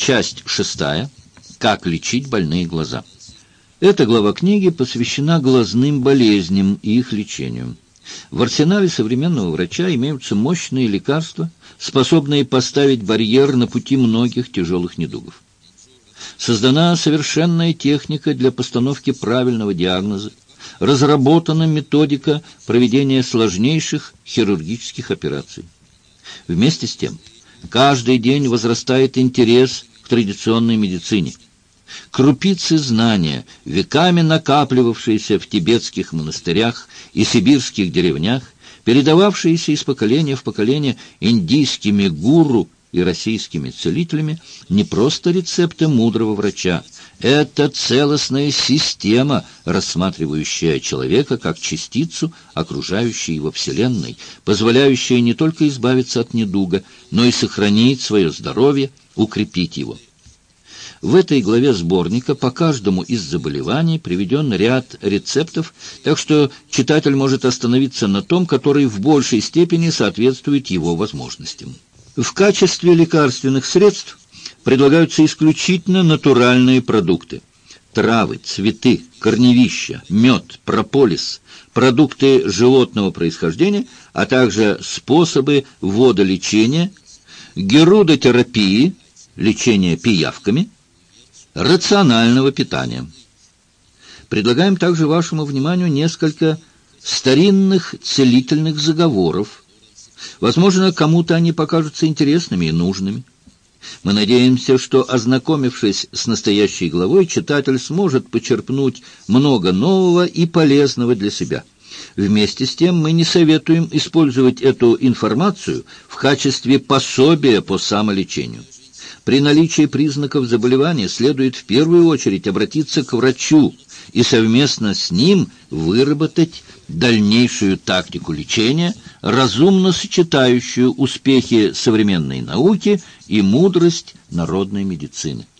Часть 6. Как лечить больные глаза. Эта глава книги посвящена глазным болезням и их лечению. В арсенале современного врача имеются мощные лекарства, способные поставить барьер на пути многих тяжелых недугов. Создана совершенная техника для постановки правильного диагноза, разработана методика проведения сложнейших хирургических операций. Вместе с тем, каждый день возрастает интерес к традиционной медицине. Крупицы знания, веками накапливавшиеся в тибетских монастырях и сибирских деревнях, передававшиеся из поколения в поколение индийскими гуру и российскими целителями, не просто рецепты мудрого врача. Это целостная система, рассматривающая человека как частицу окружающей его Вселенной, позволяющая не только избавиться от недуга, но и сохранить свое здоровье, укрепить его. В этой главе сборника по каждому из заболеваний приведен ряд рецептов, так что читатель может остановиться на том, который в большей степени соответствует его возможностям. В качестве лекарственных средств предлагаются исключительно натуральные продукты. Травы, цветы, корневища, мед, прополис, продукты животного происхождения, а также способы водолечения, герудотерапии, лечения пиявками, рационального питания. Предлагаем также вашему вниманию несколько старинных целительных заговоров. Возможно, кому-то они покажутся интересными и нужными. Мы надеемся, что, ознакомившись с настоящей главой, читатель сможет почерпнуть много нового и полезного для себя. Вместе с тем мы не советуем использовать эту информацию в качестве пособия по самолечению. При наличии признаков заболевания следует в первую очередь обратиться к врачу и совместно с ним выработать дальнейшую тактику лечения, разумно сочетающую успехи современной науки и мудрость народной медицины.